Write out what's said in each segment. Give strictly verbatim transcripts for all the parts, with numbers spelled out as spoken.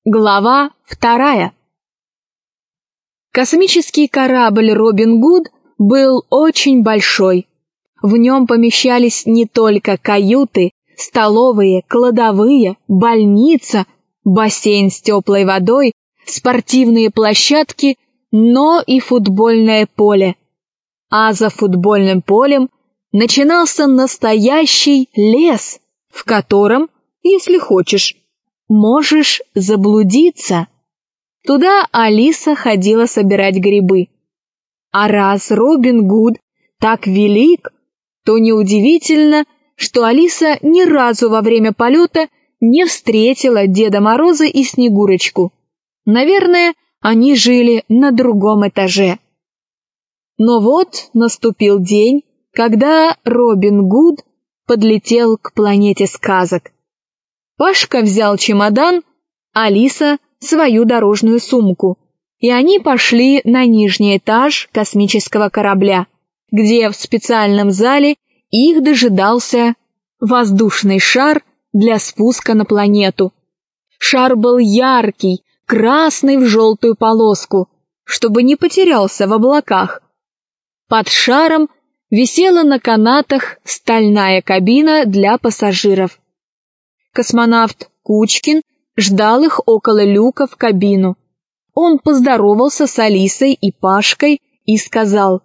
Глава вторая. Космический корабль «Робин Гуд» был очень большой. В нем помещались не только каюты, столовые, кладовые, больница, бассейн с теплой водой, спортивные площадки, но и футбольное поле. А за футбольным полем начинался настоящий лес, в котором, если хочешь, можешь заблудиться. Туда Алиса ходила собирать грибы. А раз Робин Гуд так велик, то неудивительно, что Алиса ни разу во время полета не встретила Деда Мороза и Снегурочку. Наверное, они жили на другом этаже. Но вот наступил день, когда Робин Гуд подлетел к планете сказок. Пашка взял чемодан, Алиса — свою дорожную сумку, и они пошли на нижний этаж космического корабля, где в специальном зале их дожидался воздушный шар для спуска на планету. Шар был яркий, красный в желтую полоску, чтобы не потерялся в облаках. Под шаром висела на канатах стальная кабина для пассажиров. Космонавт Кучкин ждал их около люка в кабину. Он поздоровался с Алисой и Пашкой и сказал: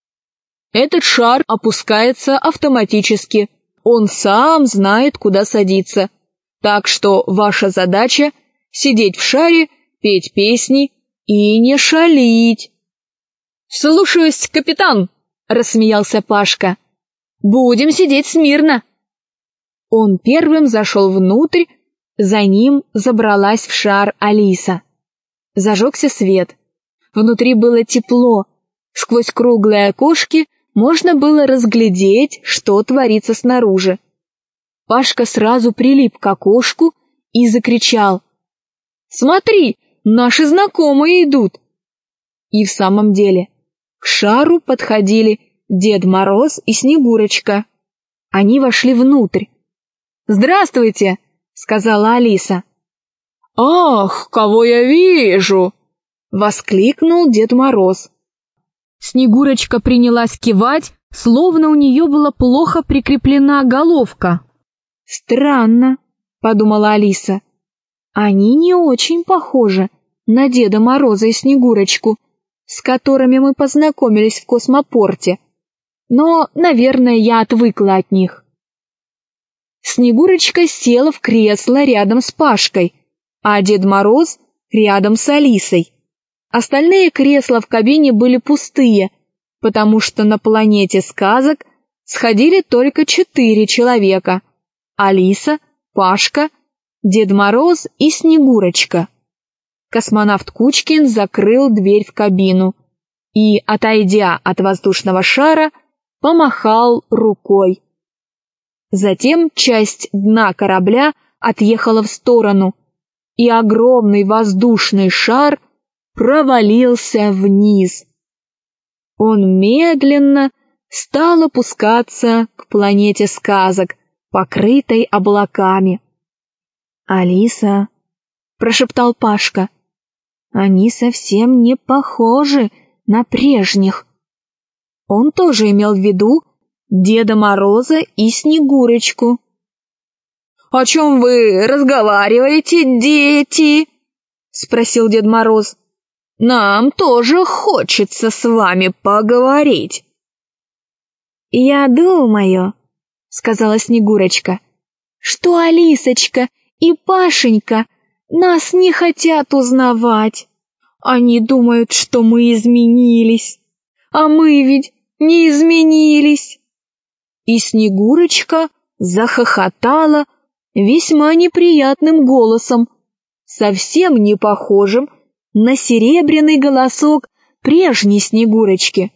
«Этот шар опускается автоматически, он сам знает, куда садиться, так что ваша задача — сидеть в шаре, петь песни и не шалить». «Слушаюсь, капитан», — рассмеялся Пашка. «Будем сидеть смирно». Он первым зашел внутрь, за ним забралась в шар Алиса. Зажегся свет. Внутри было тепло. Сквозь круглые окошки можно было разглядеть, что творится снаружи. Пашка сразу прилип к окошку и закричал: «Смотри, наши знакомые идут!» И в самом деле к шару подходили Дед Мороз и Снегурочка. Они вошли внутрь. «Здравствуйте!» — сказала Алиса. «Ах, кого я вижу!» — воскликнул Дед Мороз. Снегурочка принялась кивать, словно у нее была плохо прикреплена головка. «Странно», — подумала Алиса. «Они не очень похожи на Деда Мороза и Снегурочку, с которыми мы познакомились в космопорте. Но, наверное, я отвыкла от них». Снегурочка села в кресло рядом с Пашкой, а Дед Мороз рядом с Алисой. Остальные кресла в кабине были пустые, потому что на планете сказок сходили только четыре человека: Алиса, Пашка, Дед Мороз и Снегурочка. Космонавт Кучкин закрыл дверь в кабину и, отойдя от воздушного шара, помахал рукой. Затем часть дна корабля отъехала в сторону, и огромный воздушный шар провалился вниз. Он медленно стал опускаться к планете сказок, покрытой облаками. «Алиса», — прошептал Пашка, — «они совсем не похожи на прежних». Он тоже имел в виду Деда Мороза и Снегурочку. «О чем вы разговариваете, дети?» — спросил Дед Мороз. «Нам тоже хочется с вами поговорить». «Я думаю», — сказала Снегурочка, — «что Алисочка и Пашенька нас не хотят узнавать. Они думают, что мы изменились, а мы ведь не изменились». И Снегурочка захохотала весьма неприятным голосом, совсем не похожим на серебряный голосок прежней Снегурочки.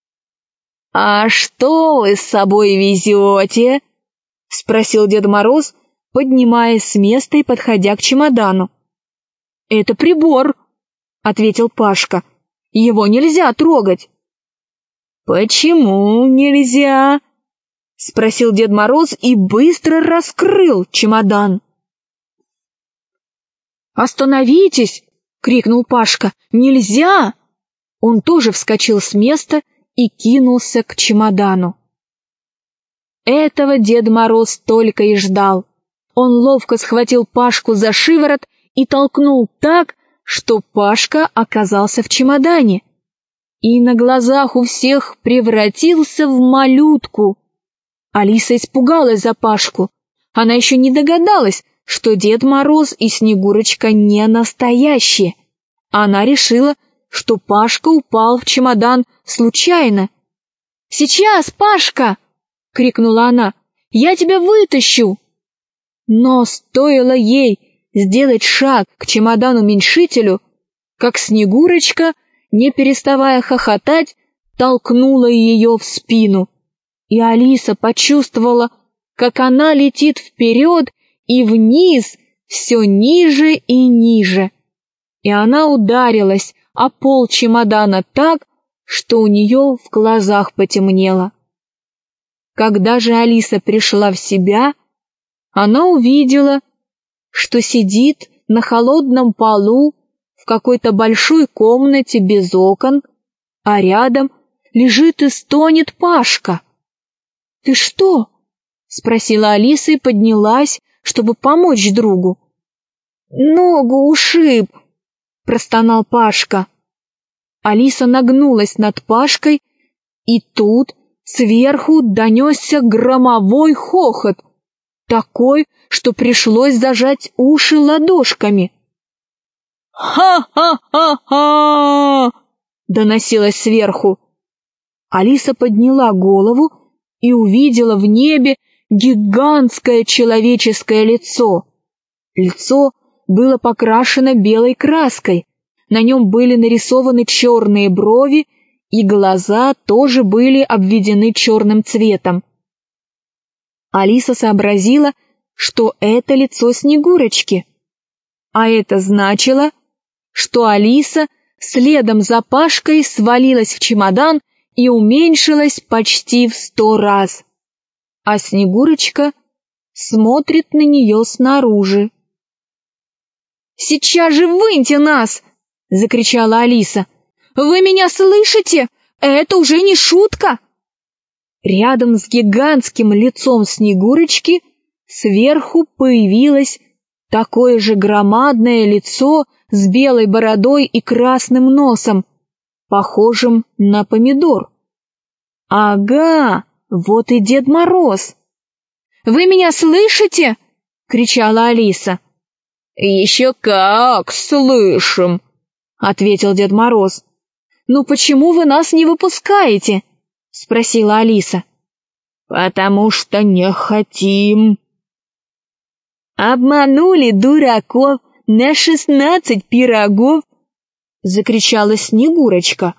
«А что вы с собой везете?» — спросил Дед Мороз, поднимаясь с места и подходя к чемодану. «Это прибор», — ответил Пашка. «Его нельзя трогать». «Почему нельзя?» — спросил Дед Мороз и быстро раскрыл чемодан. «Остановитесь!» — крикнул Пашка. «Нельзя!» Он тоже вскочил с места и кинулся к чемодану. Этого Дед Мороз только и ждал. Он ловко схватил Пашку за шиворот и толкнул так, что Пашка оказался в чемодане и на глазах у всех превратился в малютку. Алиса испугалась за Пашку. Она еще не догадалась, что Дед Мороз и Снегурочка не настоящие. Она решила, что Пашка упал в чемодан случайно. «Сейчас, Пашка!» — крикнула она. «Я тебя вытащу!» Но стоило ей сделать шаг к чемодану-уменьшителю, как Снегурочка, не переставая хохотать, толкнула ее в спину. И Алиса почувствовала, как она летит вперед и вниз, все ниже и ниже. И она ударилась о пол чемодана так, что у нее в глазах потемнело. Когда же Алиса пришла в себя, она увидела, что сидит на холодном полу в какой-то большой комнате без окон, а рядом лежит и стонет Пашка. «Ты что?» — спросила Алиса и поднялась, чтобы помочь другу. «Ногу ушиб», — простонал Пашка. Алиса нагнулась над Пашкой, и тут сверху донесся громовой хохот, такой, что пришлось зажать уши ладошками. «Ха-ха-ха-ха!» — доносилось сверху. Алиса подняла голову и увидела в небе гигантское человеческое лицо. Лицо было покрашено белой краской, на нем были нарисованы черные брови, и глаза тоже были обведены черным цветом. Алиса сообразила, что это лицо Снегурочки, а это значило, что Алиса следом за Пашкой свалилась в чемодан и уменьшилась почти в сто раз, а Снегурочка смотрит на нее снаружи. «Сейчас же выньте нас!» — закричала Алиса. «Вы меня слышите? Это уже не шутка!» Рядом с гигантским лицом Снегурочки сверху появилось такое же громадное лицо с белой бородой и красным носом, похожим на помидор. «Ага, вот и Дед Мороз!» «Вы меня слышите?» — кричала Алиса. «Еще как слышим!» — ответил Дед Мороз. «Ну почему вы нас не выпускаете?» — спросила Алиса. «Потому что не хотим». «Обманули дураков на шестнадцать пирогов!» — закричала Снегурочка.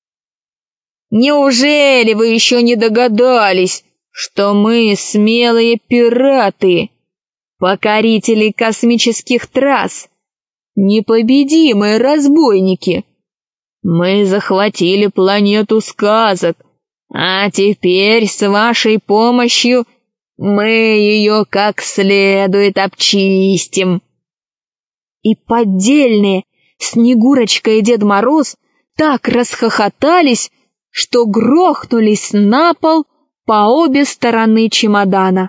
«Неужели вы еще не догадались, что мы смелые пираты, покорители космических трасс, непобедимые разбойники? Мы захватили планету сказок, а теперь с вашей помощью мы ее как следует обчистим». И поддельные Снегурочка и Дед Мороз так расхохотались, что грохнулись на пол по обе стороны чемодана.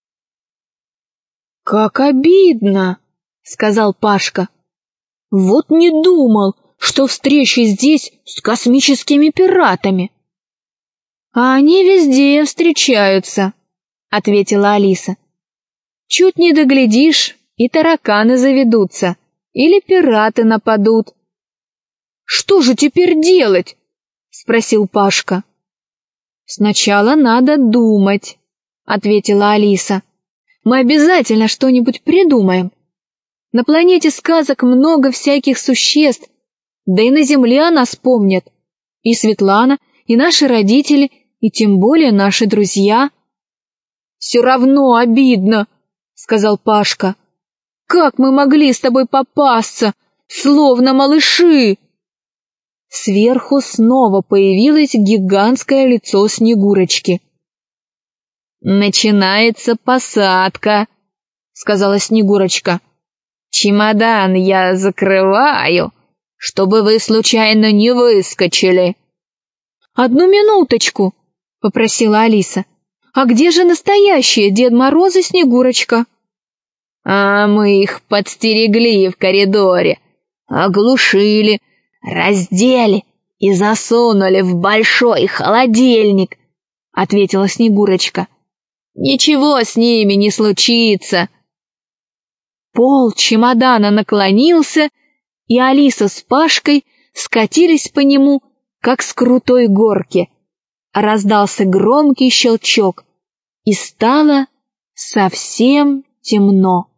«Как обидно!» — сказал Пашка. «Вот не думал, что встречи здесь с космическими пиратами». «А они везде встречаются», — ответила Алиса. «Чуть не доглядишь, и тараканы заведутся, или пираты нападут». «Что же теперь делать?» — спросил Пашка. «Сначала надо думать», — ответила Алиса. «Мы обязательно что-нибудь придумаем. На планете сказок много всяких существ, да и на Земле о нас помнят. И Светлана, и наши родители, и тем более наши друзья». «Все равно обидно», — сказал Пашка. «Как мы могли с тобой попасться, словно малыши?» Сверху снова появилось гигантское лицо Снегурочки. «Начинается посадка», — сказала Снегурочка. Чемодан я закрываю, чтобы вы случайно не выскочили». «Одну минуточку», — попросила Алиса. «А где же настоящие Дед Мороз и Снегурочка?» «А мы их подстерегли в коридоре, оглушили, раздели и засунули в большой холодильник», — ответила Снегурочка. «Ничего с ними не случится». Пол чемодана наклонился, и Алиса с Пашкой скатились по нему, как с крутой горки. Раздался громкий щелчок, и стало совсем темно.